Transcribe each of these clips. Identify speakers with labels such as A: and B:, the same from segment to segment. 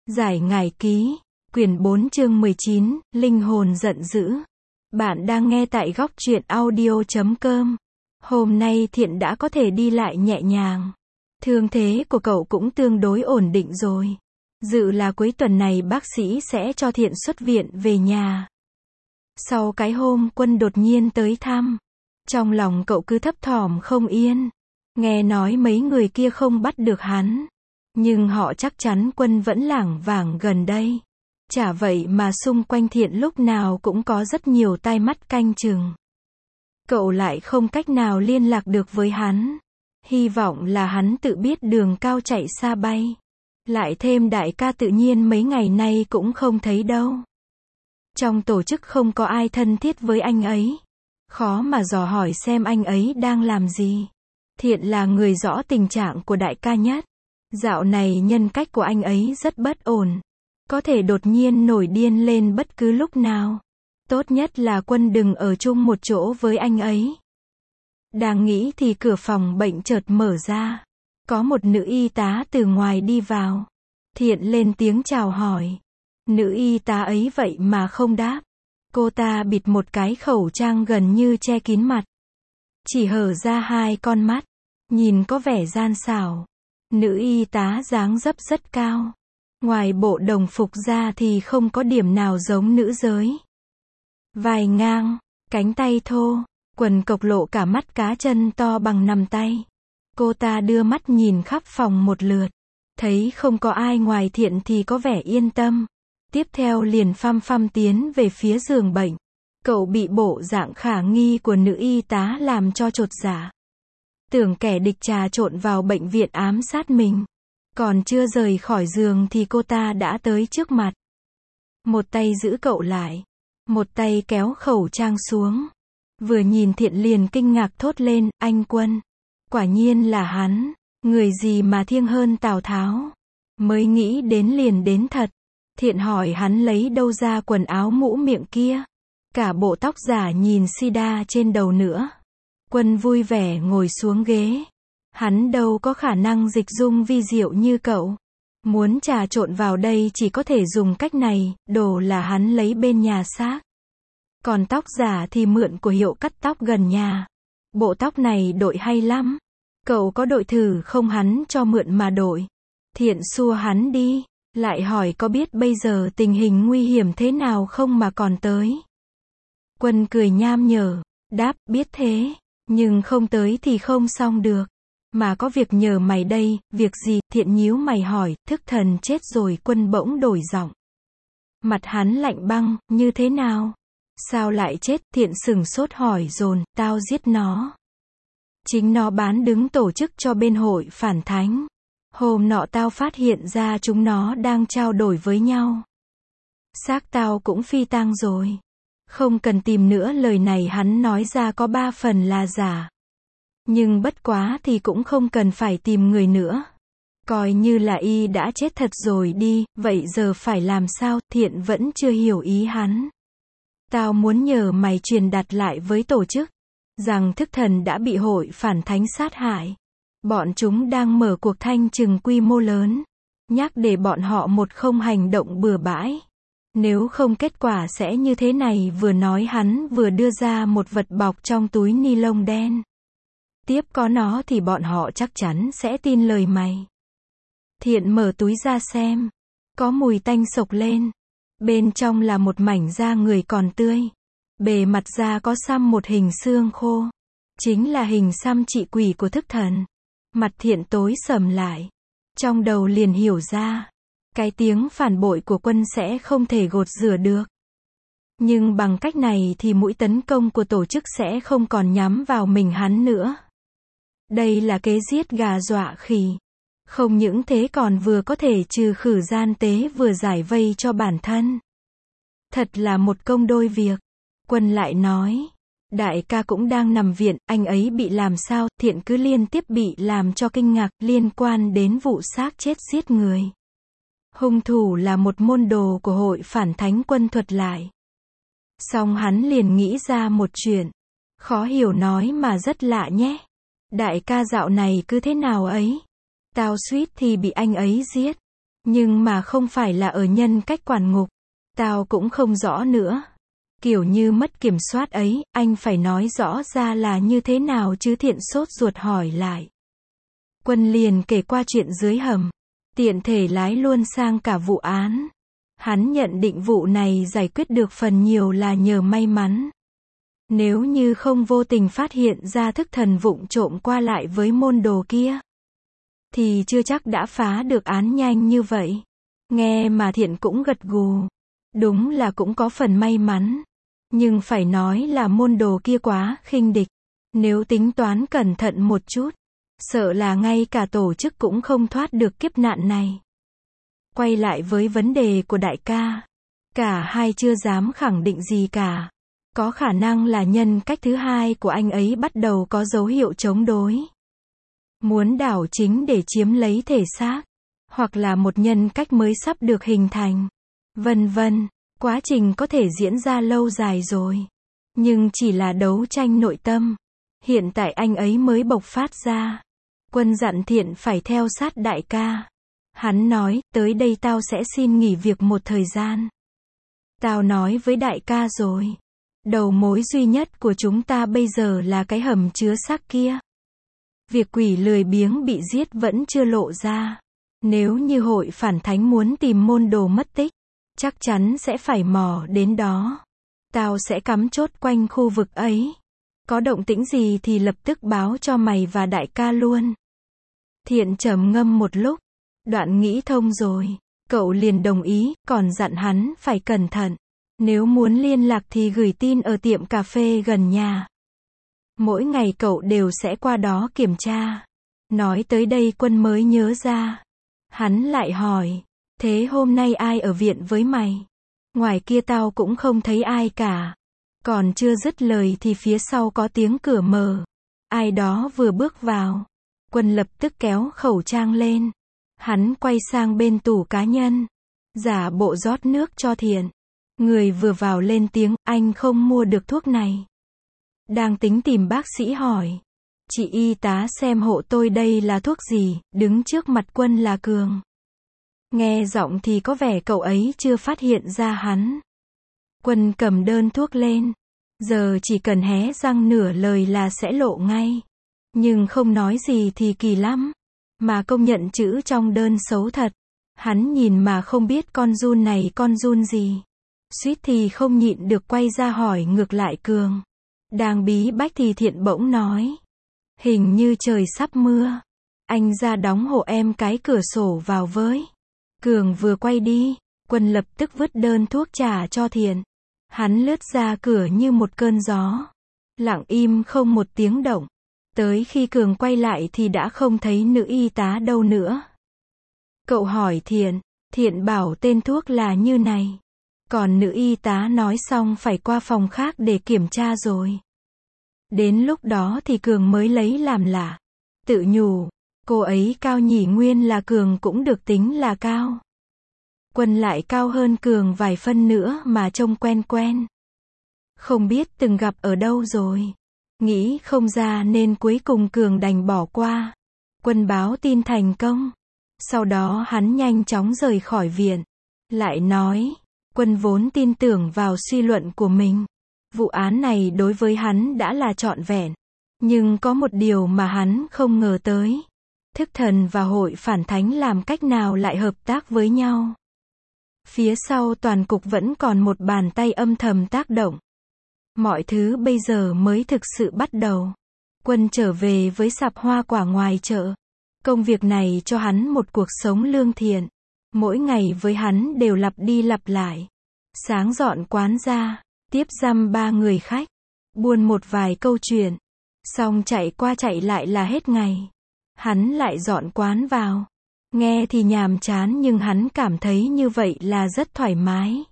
A: Giải ngải ký, quyển 4 chương 19, linh hồn giận dữ. Bạn đang nghe tại góc truyện audio.com. Hôm nay Thiện đã có thể đi lại nhẹ nhàng. Thương thế của cậu cũng tương đối ổn định rồi. Dự là cuối tuần này bác sĩ sẽ cho Thiện xuất viện về nhà. Sau cái hôm Quân đột nhiên tới thăm, trong lòng cậu cứ thấp thỏm không yên. Nghe nói mấy người kia không bắt được hắn, nhưng họ chắc chắn Quân vẫn lảng vảng gần đây. Chả vậy mà xung quanh Thiện lúc nào cũng có rất nhiều tai mắt canh chừng. Cậu lại không cách nào liên lạc được với hắn. Hy vọng là hắn tự biết đường cao chạy xa bay. Lại thêm đại ca tự nhiên mấy ngày nay cũng không thấy đâu. Trong tổ chức không có ai thân thiết với anh ấy. Khó mà dò hỏi xem anh ấy đang làm gì. Thiện là người rõ tình trạng của đại ca nhất. Dạo này nhân cách của anh ấy rất bất ổn. Có thể đột nhiên nổi điên lên bất cứ lúc nào. Tốt nhất là Quân đừng ở chung một chỗ với anh ấy. Đang nghĩ thì cửa phòng bệnh chợt mở ra. Có một nữ y tá từ ngoài đi vào. Thiện lên tiếng chào hỏi. Nữ y tá ấy vậy mà không đáp. Cô ta bịt một cái khẩu trang gần như che kín mặt. Chỉ hở ra hai con mắt. Nhìn có vẻ gian xảo. Nữ y tá dáng dấp rất cao. Ngoài bộ đồng phục ra thì không có điểm nào giống nữ giới. Vai ngang, cánh tay thô, quần cộc lộ cả mắt cá chân to bằng nắm tay. Cô ta đưa mắt nhìn khắp phòng một lượt. Thấy không có ai ngoài Thiện thì có vẻ yên tâm. Tiếp theo liền phăm phăm tiến về phía giường bệnh. Cậu bị bộ dạng khả nghi của nữ y tá làm cho chột dạ. Tưởng kẻ địch trà trộn vào bệnh viện ám sát mình. Còn chưa rời khỏi giường thì cô ta đã tới trước mặt. Một tay giữ cậu lại. Một tay kéo khẩu trang xuống. Vừa nhìn Thiện liền kinh ngạc thốt lên, anh Quân. Quả nhiên là hắn. Người gì mà thiêng hơn Tào Tháo. Mới nghĩ đến liền đến thật. Thiện hỏi hắn lấy đâu ra quần áo mũ miệng kia. Cả bộ tóc giả nhìn sida trên đầu nữa. Quân vui vẻ ngồi xuống ghế. Hắn đâu có khả năng dịch dung vi diệu như cậu. Muốn trà trộn vào đây chỉ có thể dùng cách này, đồ là hắn lấy bên nhà xác. Còn tóc giả thì mượn của hiệu cắt tóc gần nhà. Bộ tóc này đội hay lắm. Cậu có đội thử không, hắn cho mượn mà đội. Thiện xua hắn đi, lại hỏi có biết bây giờ tình hình nguy hiểm thế nào không mà còn tới. Quân cười nham nhở, đáp, biết thế, nhưng không tới thì không xong được. Mà có việc nhờ mày đây, việc gì? Thiện nhíu mày hỏi, thức thần chết rồi. Quân bỗng đổi giọng. Mặt hắn lạnh băng, như thế nào? Sao lại chết? Thiện sửng sốt hỏi dồn, tao giết nó. Chính nó bán đứng tổ chức cho bên hội phản thánh. Hôm nọ tao phát hiện ra chúng nó đang trao đổi với nhau. Xác tao cũng phi tang rồi. Không cần tìm nữa, lời này hắn nói ra có 3 phần là giả. Nhưng bất quá thì cũng không cần phải tìm người nữa. Coi như là y đã chết thật rồi đi, vậy giờ phải làm sao? Thiện vẫn chưa hiểu ý hắn. Tao muốn nhờ mày truyền đạt lại với tổ chức, rằng thức thần đã bị hội phản thánh sát hại. Bọn chúng đang mở cuộc thanh trừng quy mô lớn. Nhắc để bọn họ không hành động bừa bãi. Nếu không kết quả sẽ như thế này. Vừa nói hắn vừa đưa ra một vật bọc trong túi ni lông đen. Tiếp có nó thì bọn họ chắc chắn sẽ tin lời mày. Thiện mở túi ra xem. Có mùi tanh sộc lên. Bên trong là một mảnh da người còn tươi. Bề mặt da có xăm một hình xương khô. Chính là hình xăm trị quỷ của thức thần. Mặt Thiện tối sầm lại. Trong đầu liền hiểu ra. Cái tiếng phản bội của Quân sẽ không thể gột rửa được. Nhưng bằng cách này thì mũi tấn công của tổ chức sẽ không còn nhắm vào mình hắn nữa. Đây là kế giết gà dọa khỉ. Không những thế còn vừa có thể trừ khử gian tế vừa giải vây cho bản thân. Thật là một công đôi việc. Quân lại nói. Đại ca cũng đang nằm viện, anh ấy bị làm sao? Thiện cứ liên tiếp bị làm cho kinh ngạc liên quan đến vụ xác chết giết người. Hung thủ là một môn đồ của hội phản thánh. Quân thuật lại. Xong hắn liền nghĩ ra một chuyện. Khó hiểu nói mà rất lạ nhé. Đại ca dạo này cứ thế nào ấy? Tao suýt thì bị anh ấy giết. Nhưng mà không phải là ở nhân cách quản ngục. Tao cũng không rõ nữa. Kiểu như mất kiểm soát ấy, anh phải nói rõ ra là như thế nào chứ. Thiện sốt ruột hỏi lại. Quân liền kể qua chuyện dưới hầm. Tiện thể lái luôn sang cả vụ án. Hắn nhận định vụ này giải quyết được phần nhiều là nhờ may mắn. Nếu như không vô tình phát hiện ra thức thần vụng trộm qua lại với môn đồ kia, thì chưa chắc đã phá được án nhanh như vậy. Nghe mà Thiện cũng gật gù. Đúng là cũng có phần may mắn. Nhưng phải nói là môn đồ kia quá khinh địch. Nếu tính toán cẩn thận một chút, sợ là ngay cả tổ chức cũng không thoát được kiếp nạn này. Quay lại với vấn đề của đại ca. Cả hai chưa dám khẳng định gì cả. Có khả năng là nhân cách thứ hai của anh ấy bắt đầu có dấu hiệu chống đối. Muốn đảo chính để chiếm lấy thể xác. Hoặc là một nhân cách mới sắp được hình thành. Vân vân. Quá trình có thể diễn ra lâu dài rồi. Nhưng chỉ là đấu tranh nội tâm. Hiện tại anh ấy mới bộc phát ra. Quân dặn Thiện phải theo sát đại ca. Hắn nói, tới đây tao sẽ xin nghỉ việc một thời gian. Tao nói với đại ca rồi. Đầu mối duy nhất của chúng ta bây giờ là cái hầm chứa xác kia. Việc quỷ lười biếng bị giết vẫn chưa lộ ra. Nếu như hội phản thánh muốn tìm môn đồ mất tích, chắc chắn sẽ phải mò đến đó. Tao sẽ cắm chốt quanh khu vực ấy. Có động tĩnh gì thì lập tức báo cho mày và đại ca luôn. Thiện trầm ngâm một lúc. Đoạn nghĩ thông rồi. Cậu liền đồng ý, còn dặn hắn phải cẩn thận. Nếu muốn liên lạc thì gửi tin ở tiệm cà phê gần nhà. Mỗi ngày cậu đều sẽ qua đó kiểm tra. Nói tới đây Quân mới nhớ ra. Hắn lại hỏi. Thế hôm nay ai ở viện với mày? Ngoài kia tao cũng không thấy ai cả. Còn chưa dứt lời thì phía sau có tiếng cửa mở. Ai đó vừa bước vào. Quân lập tức kéo khẩu trang lên. Hắn quay sang bên tủ cá nhân. Giả bộ rót nước cho Thiện. Người vừa vào lên tiếng, anh không mua được thuốc này. Đang tính tìm bác sĩ hỏi. Chị y tá xem hộ tôi đây là thuốc gì, đứng trước mặt Quân là Cường. Nghe giọng thì có vẻ cậu ấy chưa phát hiện ra hắn. Quân cầm đơn thuốc lên. Giờ chỉ cần hé răng nửa lời là sẽ lộ ngay. Nhưng không nói gì thì kỳ lắm. Mà công nhận chữ trong đơn xấu thật. Hắn nhìn mà không biết con giun này con giun gì. Suýt thì không nhịn được quay ra hỏi ngược lại Cường. Đang bí bách thì Thiện bỗng nói. Hình như trời sắp mưa. Anh ra đóng hộ em cái cửa sổ vào với. Cường vừa quay đi, Quân lập tức vứt đơn thuốc trả cho Thiện. Hắn lướt ra cửa như một cơn gió. Lặng im không một tiếng động. Tới khi Cường quay lại thì đã không thấy nữ y tá đâu nữa. Cậu hỏi Thiện. Thiện bảo tên thuốc là như này. Còn nữ y tá nói xong phải qua phòng khác để kiểm tra rồi. Đến lúc đó thì Cường mới lấy làm lạ. Tự nhủ. Cô ấy cao nhỉ, nguyên là Cường cũng được tính là cao. Quân lại cao hơn Cường vài phân nữa mà trông quen quen. Không biết từng gặp ở đâu rồi. Nghĩ không ra nên cuối cùng Cường đành bỏ qua. Quân báo tin thành công. Sau đó hắn nhanh chóng rời khỏi viện. Lại nói, Quân vốn tin tưởng vào suy luận của mình. Vụ án này đối với hắn đã là trọn vẹn. Nhưng có một điều mà hắn không ngờ tới. Thức thần và hội phản thánh làm cách nào lại hợp tác với nhau. Phía sau toàn cục vẫn còn một bàn tay âm thầm tác động. Mọi thứ bây giờ mới thực sự bắt đầu. Quân trở về với sạp hoa quả ngoài chợ. Công việc này cho hắn một cuộc sống lương thiện. Mỗi ngày với hắn đều lặp đi lặp lại. Sáng dọn quán ra, tiếp dăm 3 người khách, buôn một vài câu chuyện. Xong chạy qua chạy lại là hết ngày. Hắn lại dọn quán vào. Nghe thì nhàm chán nhưng hắn cảm thấy như vậy là rất thoải mái.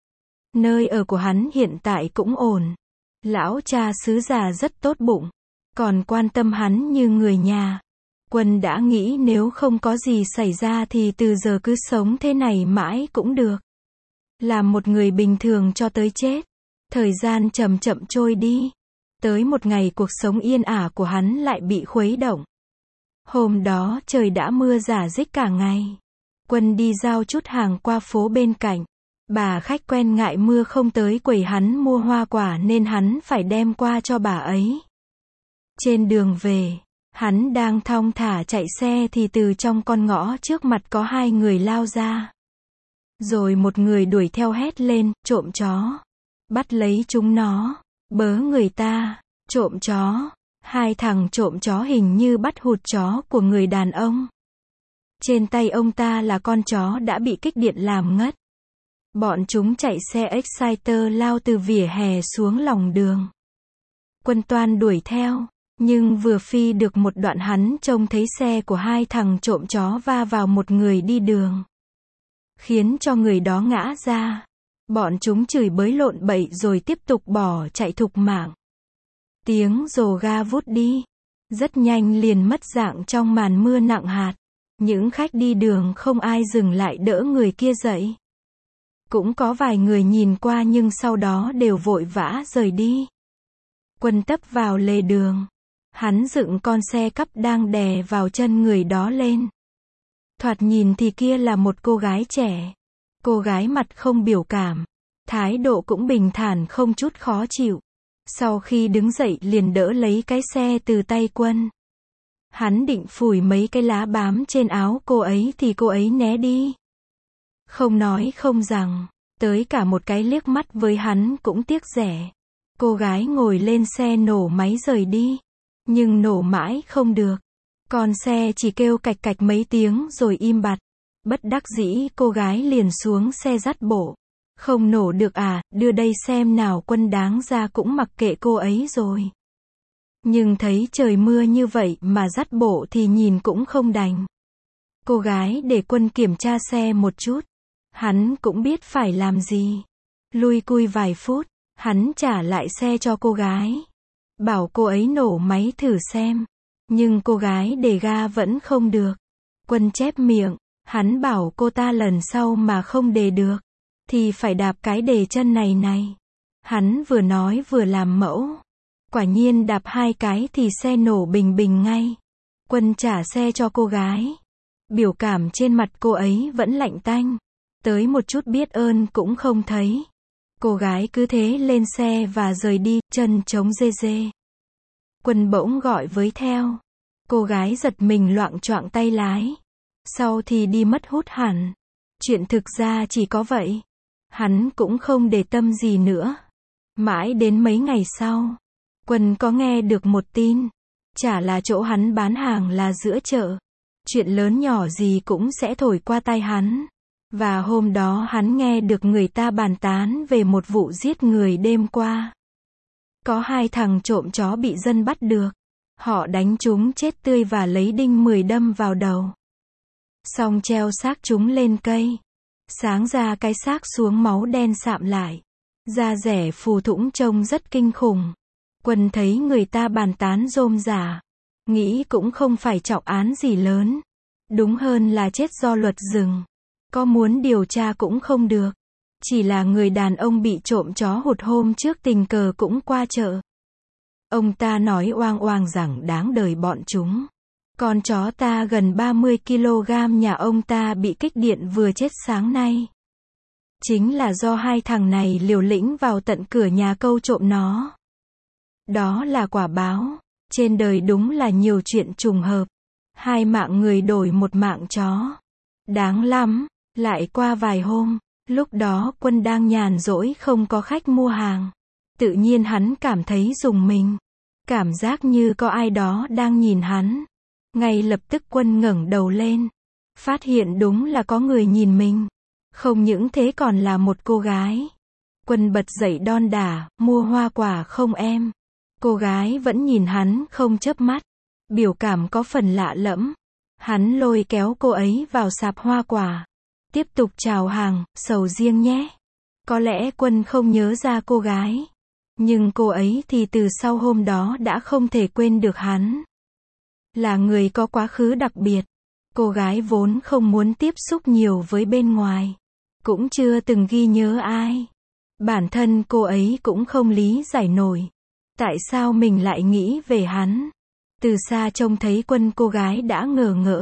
A: Nơi ở của hắn hiện tại cũng ổn. Lão cha xứ già rất tốt bụng. Còn quan tâm hắn như người nhà. Quân đã nghĩ nếu không có gì xảy ra thì từ giờ cứ sống thế này mãi cũng được. Làm một người bình thường cho tới chết. Thời gian chậm chậm trôi đi. Tới một ngày cuộc sống yên ả của hắn lại bị khuấy động. Hôm đó trời đã mưa rả rích cả ngày. Quân đi giao chút hàng qua phố bên cạnh. Bà khách quen ngại mưa không tới quầy hắn mua hoa quả nên hắn phải đem qua cho bà ấy. Trên đường về, hắn đang thong thả chạy xe thì từ trong con ngõ trước mặt có hai người lao ra. Rồi một người đuổi theo hét lên, trộm chó. Bắt lấy chúng nó. Bớ người ta, trộm chó. Hai thằng trộm chó hình như bắt hụt chó của người đàn ông. Trên tay ông ta là con chó đã bị kích điện làm ngất. Bọn chúng chạy xe Exciter lao từ vỉa hè xuống lòng đường. Quân toan đuổi theo, nhưng vừa phi được một đoạn hắn trông thấy xe của hai thằng trộm chó va vào một người đi đường, khiến cho người đó ngã ra. Bọn chúng chửi bới lộn bậy rồi tiếp tục bỏ chạy thục mạng. Tiếng rồ ga vút đi, rất nhanh liền mất dạng trong màn mưa nặng hạt. Những khách đi đường không ai dừng lại đỡ người kia dậy. Cũng có vài người nhìn qua nhưng sau đó đều vội vã rời đi. Quân tấp vào lề đường. Hắn dựng con xe cắp đang đè vào chân người đó lên. Thoạt nhìn thì kia là một cô gái trẻ. Cô gái mặt không biểu cảm. Thái độ cũng bình thản không chút khó chịu. Sau khi đứng dậy liền đỡ lấy cái xe từ tay Quân. Hắn định phủi mấy cái lá bám trên áo cô ấy thì cô ấy né đi. Không nói không rằng, tới cả một cái liếc mắt với hắn cũng tiếc rẻ. Cô gái ngồi lên xe nổ máy rời đi. Nhưng nổ mãi không được. Con xe chỉ kêu cạch cạch mấy tiếng rồi im bặt. Bất đắc dĩ cô gái liền xuống xe dắt bộ. Không nổ được à, đưa đây xem nào. Quân đáng ra cũng mặc kệ cô ấy rồi. Nhưng thấy trời mưa như vậy mà dắt bộ thì nhìn cũng không đành. Cô gái để Quân kiểm tra xe một chút. Hắn cũng biết phải làm gì. Lui cui vài phút, hắn trả lại xe cho cô gái. Bảo cô ấy nổ máy thử xem. Nhưng cô gái để ga vẫn không được. Quân chép miệng, hắn bảo cô ta lần sau mà không đề được thì phải đạp cái đề chân này này. Hắn vừa nói vừa làm mẫu. Quả nhiên đạp hai cái thì xe nổ bình bình ngay. Quân trả xe cho cô gái. Biểu cảm trên mặt cô ấy vẫn lạnh tanh. Tới một chút biết ơn cũng không thấy. Cô gái cứ thế lên xe và rời đi, chân trống dê dê. Quân bỗng gọi với theo. Cô gái giật mình loạng choạng tay lái. Sau thì đi mất hút hẳn. Chuyện thực ra chỉ có vậy. Hắn cũng không để tâm gì nữa. Mãi đến mấy ngày sau, Quân có nghe được một tin. Chả là chỗ hắn bán hàng là giữa chợ. Chuyện lớn nhỏ gì cũng sẽ thổi qua tai hắn. Và hôm đó hắn nghe được người ta bàn tán về một vụ giết người đêm qua. Có hai thằng trộm chó bị dân bắt được. Họ đánh chúng chết tươi và lấy đinh 10 đâm vào đầu. Xong treo xác chúng lên cây. Sáng ra cái xác xuống máu đen sạm lại. Da rẻ phù thủng trông rất kinh khủng. Quân thấy người ta bàn tán rôm rả. Nghĩ cũng không phải trọng án gì lớn. Đúng hơn là chết do luật rừng. Có muốn điều tra cũng không được. Chỉ là người đàn ông bị trộm chó hụt hôm trước tình cờ cũng qua chợ. Ông ta nói oang oang rằng đáng đời bọn chúng. Con chó ta gần 30 kg nhà ông ta bị kích điện vừa chết sáng nay. Chính là do hai thằng này liều lĩnh vào tận cửa nhà câu trộm nó. Đó là quả báo. Trên đời đúng là nhiều chuyện trùng hợp. Hai mạng người đổi một mạng chó. Đáng lắm. Lại qua vài hôm, lúc đó Quân đang nhàn rỗi không có khách mua hàng. Tự nhiên hắn cảm thấy rùng mình. Cảm giác như có ai đó đang nhìn hắn. Ngay lập tức Quân ngẩng đầu lên. Phát hiện đúng là có người nhìn mình. Không những thế còn là một cô gái. Quân bật dậy đon đả, mua hoa quả không em? Cô gái vẫn nhìn hắn không chớp mắt. Biểu cảm có phần lạ lẫm. Hắn lôi kéo cô ấy vào sạp hoa quả. Tiếp tục chào hàng, sầu riêng nhé. Có lẽ Quân không nhớ ra cô gái. Nhưng cô ấy thì từ sau hôm đó đã không thể quên được hắn. Là người có quá khứ đặc biệt. Cô gái vốn không muốn tiếp xúc nhiều với bên ngoài. Cũng chưa từng ghi nhớ ai. Bản thân cô ấy cũng không lý giải nổi. Tại sao mình lại nghĩ về hắn. Từ xa trông thấy Quân cô gái đã ngờ ngợ.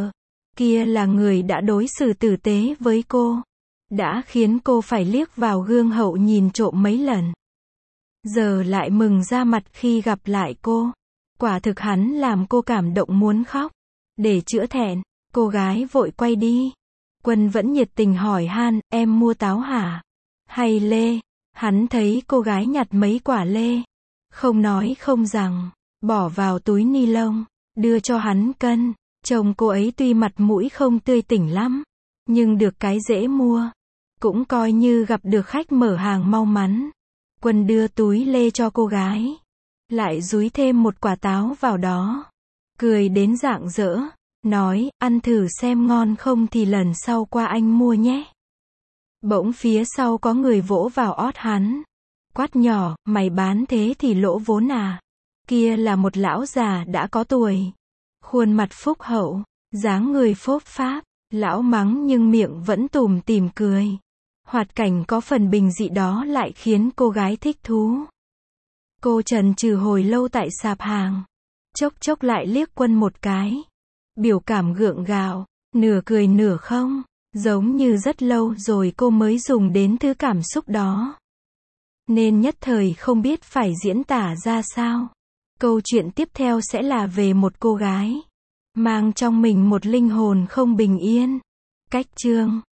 A: Kia là người đã đối xử tử tế với cô, đã khiến cô phải liếc vào gương hậu nhìn trộm mấy lần. Giờ lại mừng ra mặt khi gặp lại cô. Quả thực hắn làm cô cảm động muốn khóc. Để chữa thẹn, cô gái vội quay đi. Quân vẫn nhiệt tình hỏi han, em mua táo hả? Hay lê? Hắn thấy cô gái nhặt mấy quả lê. Không nói không rằng, bỏ vào túi ni lông, đưa cho hắn cân. Chồng cô ấy tuy mặt mũi không tươi tỉnh lắm, nhưng được cái dễ mua. Cũng coi như gặp được khách mở hàng mau mắn. Quân đưa túi lê cho cô gái. Lại dúi thêm một quả táo vào đó. Cười đến rạng rỡ. Nói, ăn thử xem ngon không thì lần sau qua anh mua nhé. Bỗng phía sau có người vỗ vào ót hắn. Quát nhỏ, mày bán thế thì lỗ vốn à? Kia là một lão già đã có tuổi. Khuôn mặt phúc hậu, dáng người phốp pháp. Lão mắng nhưng miệng vẫn tủm tỉm cười. Hoạt cảnh có phần bình dị đó lại khiến cô gái thích thú. Cô chần chừ hồi lâu tại sạp hàng. Chốc chốc lại liếc Quân một cái. Biểu cảm gượng gạo, nửa cười nửa không. Giống như rất lâu rồi cô mới dùng đến thứ cảm xúc đó. Nên nhất thời không biết phải diễn tả ra sao. Câu chuyện tiếp theo sẽ là về một cô gái mang trong mình một linh hồn không bình yên. Cách chương